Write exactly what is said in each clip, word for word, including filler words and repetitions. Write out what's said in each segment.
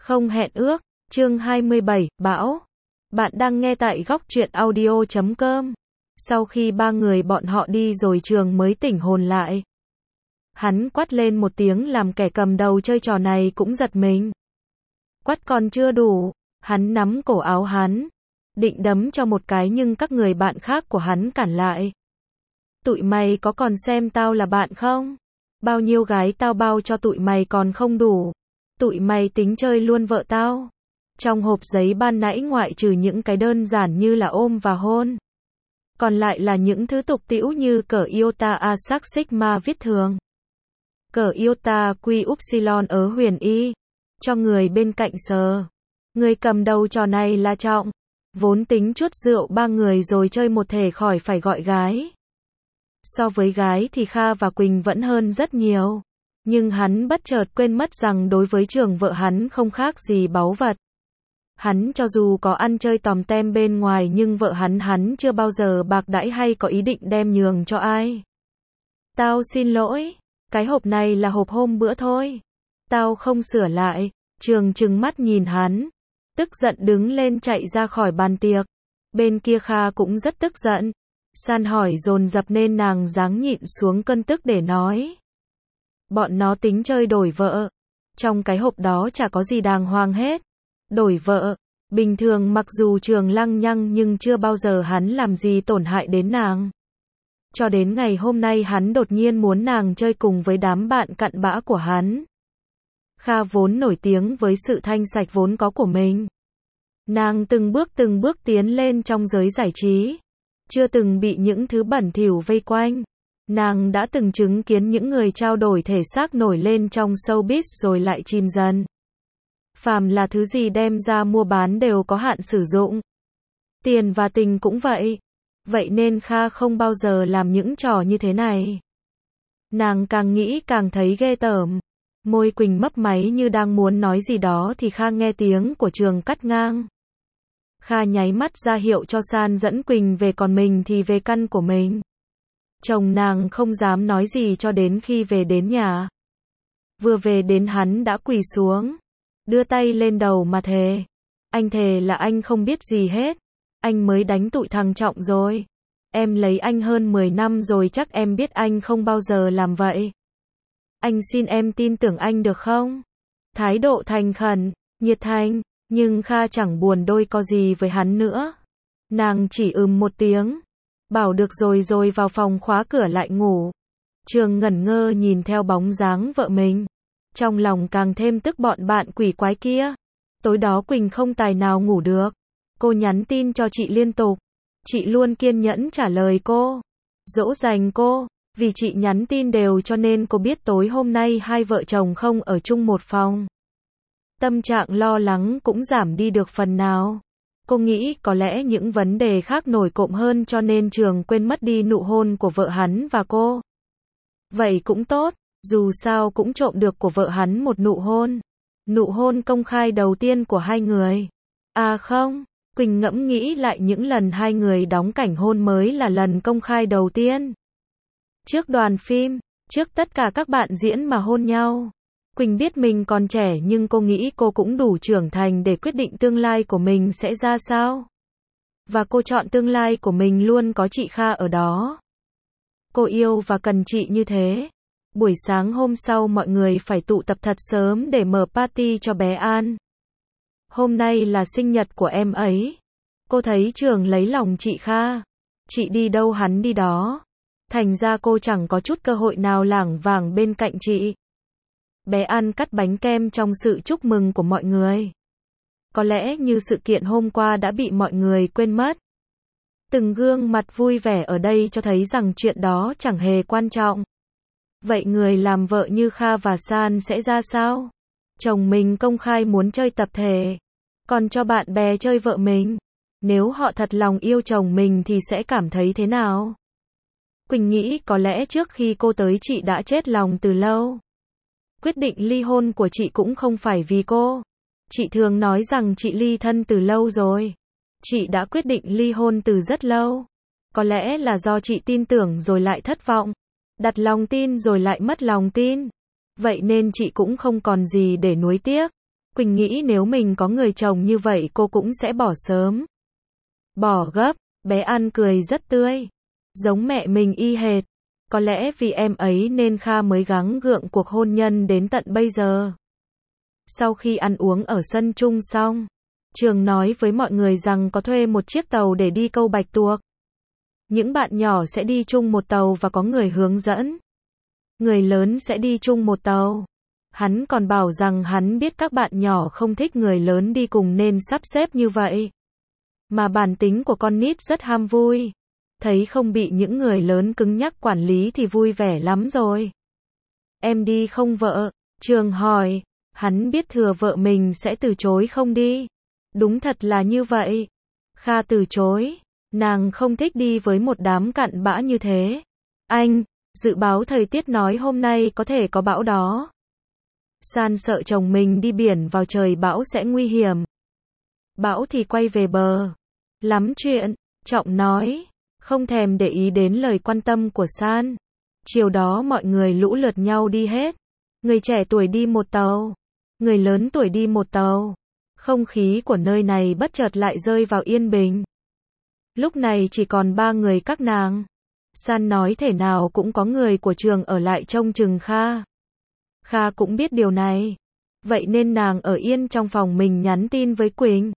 Không hẹn ước, chương hai mươi bảy, Bão. Bạn đang nghe tại góc truyện audio chấm com. Sau khi ba người bọn họ đi rồi Trường mới tỉnh hồn lại. Hắn quát lên một tiếng làm kẻ cầm đầu chơi trò này cũng giật mình. Quát còn chưa đủ, hắn nắm cổ áo hắn, định đấm cho một cái nhưng các người bạn khác của hắn cản lại. Tụi mày có còn xem tao là bạn không? Bao nhiêu gái tao bao cho tụi mày còn không đủ. Tụi mày tính chơi luôn vợ tao. Trong hộp giấy ban nãy ngoại trừ những cái đơn giản như là ôm và hôn, còn lại là những thứ tục tĩu như cờ iota a sắc sigma viết thường, cờ iota quy upsilon ớ huyền y, cho người bên cạnh sờ. Người cầm đầu trò này là Trọng, vốn tính chuốt rượu ba người rồi chơi một thể khỏi phải gọi gái. So với gái thì Kha và Quỳnh vẫn hơn rất nhiều. Nhưng hắn bất chợt quên mất rằng đối với Trường vợ hắn không khác gì báu vật. Hắn cho dù có ăn chơi tòm tem bên ngoài nhưng vợ hắn hắn chưa bao giờ bạc đãi hay có ý định đem nhường cho ai. Tao xin lỗi, cái hộp này là hộp hôm bữa thôi. Tao không sửa lại. Trường trừng mắt nhìn hắn, tức giận đứng lên chạy ra khỏi bàn tiệc. Bên kia Kha cũng rất tức giận. San hỏi dồn dập nên nàng dáng nhịn xuống cơn tức để nói. Bọn nó tính chơi đổi vợ. Trong cái hộp đó chả có gì đàng hoàng hết. Đổi vợ, bình thường mặc dù Trường lăng nhăng nhưng chưa bao giờ hắn làm gì tổn hại đến nàng. Cho đến ngày hôm nay hắn đột nhiên muốn nàng chơi cùng với đám bạn cặn bã của hắn. Kha vốn nổi tiếng với sự thanh sạch vốn có của mình. Nàng từng bước từng bước tiến lên trong giới giải trí. Chưa từng bị những thứ bẩn thỉu vây quanh. Nàng đã từng chứng kiến những người trao đổi thể xác nổi lên trong showbiz rồi lại chìm dần. Phàm là thứ gì đem ra mua bán đều có hạn sử dụng. Tiền và tình cũng vậy. Vậy nên Kha không bao giờ làm những trò như thế này. Nàng càng nghĩ càng thấy ghê tởm. Môi Quỳnh mấp máy như đang muốn nói gì đó thì Kha nghe tiếng của Trường cắt ngang. Kha nháy mắt ra hiệu cho San dẫn Quỳnh về còn mình thì về căn của mình. Chồng nàng không dám nói gì cho đến khi về đến nhà. Vừa về đến hắn đã quỳ xuống, đưa tay lên đầu mà thề. Anh thề là anh không biết gì hết. Anh mới đánh tụi thằng Trọng rồi. Em lấy anh hơn mười năm rồi chắc em biết anh không bao giờ làm vậy. Anh xin em tin tưởng anh được không? Thái độ thành khẩn, nhiệt thành, nhưng Kha chẳng buồn đôi co gì với hắn nữa. Nàng chỉ ừm một tiếng, bảo được rồi rồi vào phòng khóa cửa lại ngủ. Trường ngẩn ngơ nhìn theo bóng dáng vợ mình. Trong lòng càng thêm tức bọn bạn quỷ quái kia. Tối đó Quỳnh không tài nào ngủ được. Cô nhắn tin cho chị liên tục. Chị luôn kiên nhẫn trả lời cô, dỗ dành cô. Vì chị nhắn tin đều cho nên cô biết tối hôm nay hai vợ chồng không ở chung một phòng. Tâm trạng lo lắng cũng giảm đi được phần nào. Cô nghĩ có lẽ những vấn đề khác nổi cộm hơn cho nên Trường quên mất đi nụ hôn của vợ hắn và cô. Vậy cũng tốt, dù sao cũng trộm được của vợ hắn một nụ hôn. Nụ hôn công khai đầu tiên của hai người. À không, Quỳnh ngẫm nghĩ lại những lần hai người đóng cảnh hôn mới là lần công khai đầu tiên. Trước đoàn phim, trước tất cả các bạn diễn mà hôn nhau. Quỳnh biết mình còn trẻ nhưng cô nghĩ cô cũng đủ trưởng thành để quyết định tương lai của mình sẽ ra sao. Và cô chọn tương lai của mình luôn có chị Kha ở đó. Cô yêu và cần chị như thế. Buổi sáng hôm sau mọi người phải tụ tập thật sớm để mở party cho bé An. Hôm nay là sinh nhật của em ấy. Cô thấy Trường lấy lòng chị Kha. Chị đi đâu hắn đi đó. Thành ra cô chẳng có chút cơ hội nào lảng vảng bên cạnh chị. Bé An cắt bánh kem trong sự chúc mừng của mọi người. Có lẽ như sự kiện hôm qua đã bị mọi người quên mất. Từng gương mặt vui vẻ ở đây cho thấy rằng chuyện đó chẳng hề quan trọng. Vậy người làm vợ như Kha và San sẽ ra sao? Chồng mình công khai muốn chơi tập thể, còn cho bạn bè chơi vợ mình. Nếu họ thật lòng yêu chồng mình thì sẽ cảm thấy thế nào? Quỳnh nghĩ có lẽ trước khi cô tới chị đã chết lòng từ lâu. Quyết định ly hôn của chị cũng không phải vì cô. Chị thường nói rằng chị ly thân từ lâu rồi. Chị đã quyết định ly hôn từ rất lâu. Có lẽ là do chị tin tưởng rồi lại thất vọng. Đặt lòng tin rồi lại mất lòng tin. Vậy nên chị cũng không còn gì để nuối tiếc. Quỳnh nghĩ nếu mình có người chồng như vậy cô cũng sẽ bỏ sớm. Bỏ gấp, bé An cười rất tươi. Giống mẹ mình y hệt. Có lẽ vì em ấy nên Kha mới gắng gượng cuộc hôn nhân đến tận bây giờ. Sau khi ăn uống ở sân chung xong, Trường nói với mọi người rằng có thuê một chiếc tàu để đi câu bạch tuộc. Những bạn nhỏ sẽ đi chung một tàu và có người hướng dẫn. Người lớn sẽ đi chung một tàu. Hắn còn bảo rằng hắn biết các bạn nhỏ không thích người lớn đi cùng nên sắp xếp như vậy. Mà bản tính của con nít rất ham vui. Thấy không bị những người lớn cứng nhắc quản lý thì vui vẻ lắm rồi. Em đi không vợ? Trường hỏi. Hắn biết thừa vợ mình sẽ từ chối không đi. Đúng thật là như vậy. Kha từ chối. Nàng không thích đi với một đám cặn bã như thế. Anh, dự báo thời tiết nói hôm nay có thể có bão đó. San sợ chồng mình đi biển vào trời bão sẽ nguy hiểm. Bão thì quay về bờ. Lắm chuyện, Trọng nói. Không thèm để ý đến lời quan tâm của San. Chiều đó mọi người lũ lượt nhau đi hết. Người trẻ tuổi đi một tàu. Người lớn tuổi đi một tàu. Không khí của nơi này bất chợt lại rơi vào yên bình. Lúc này chỉ còn ba người các nàng. San nói thể nào cũng có người của Trường ở lại trông chừng Kha. Kha cũng biết điều này. Vậy nên nàng ở yên trong phòng mình nhắn tin với Quỳnh.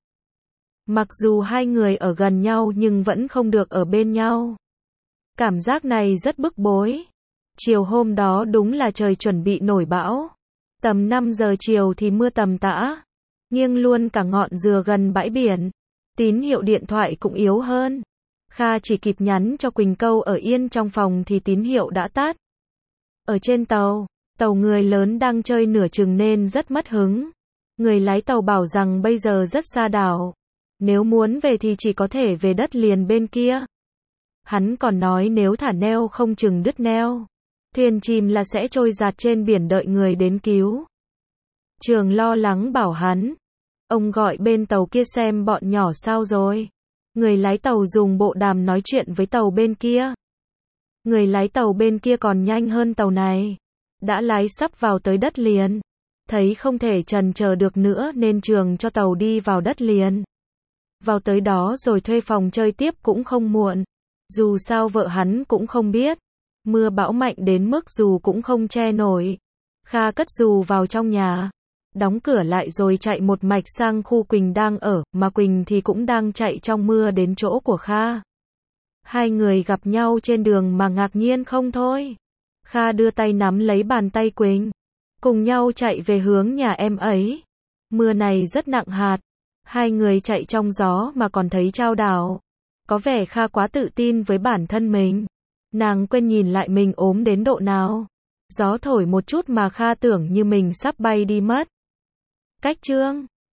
Mặc dù hai người ở gần nhau nhưng vẫn không được ở bên nhau. Cảm giác này rất bức bối. Chiều hôm đó đúng là trời chuẩn bị nổi bão. Tầm năm giờ chiều thì mưa tầm tã. Nghiêng luôn cả ngọn dừa gần bãi biển. Tín hiệu điện thoại cũng yếu hơn. Kha chỉ kịp nhắn cho Quỳnh câu ở yên trong phòng thì tín hiệu đã tắt. Ở trên tàu, tàu người lớn đang chơi nửa chừng nên rất mất hứng. Người lái tàu bảo rằng bây giờ rất xa đảo. Nếu muốn về thì chỉ có thể về đất liền bên kia. Hắn còn nói nếu thả neo không chừng đứt neo. Thuyền chìm là sẽ trôi dạt trên biển đợi người đến cứu. Trường lo lắng bảo hắn. Ông gọi bên tàu kia xem bọn nhỏ sao rồi. Người lái tàu dùng bộ đàm nói chuyện với tàu bên kia. Người lái tàu bên kia còn nhanh hơn tàu này. Đã lái sắp vào tới đất liền. Thấy không thể chần chờ được nữa nên Trường cho tàu đi vào đất liền. Vào tới đó rồi thuê phòng chơi tiếp cũng không muộn. Dù sao vợ hắn cũng không biết. Mưa bão mạnh đến mức dù cũng không che nổi. Kha cất dù vào trong nhà. Đóng cửa lại rồi chạy một mạch sang khu Quỳnh đang ở, mà Quỳnh thì cũng đang chạy trong mưa đến chỗ của Kha. Hai người gặp nhau trên đường mà ngạc nhiên không thôi. Kha đưa tay nắm lấy bàn tay Quỳnh. Cùng nhau chạy về hướng nhà em ấy. Mưa này rất nặng hạt. Hai người chạy trong gió mà còn thấy chao đảo. Có vẻ Kha quá tự tin với bản thân mình. Nàng quên nhìn lại mình ốm đến độ nào. Gió thổi một chút mà Kha tưởng như mình sắp bay đi mất. Cách chương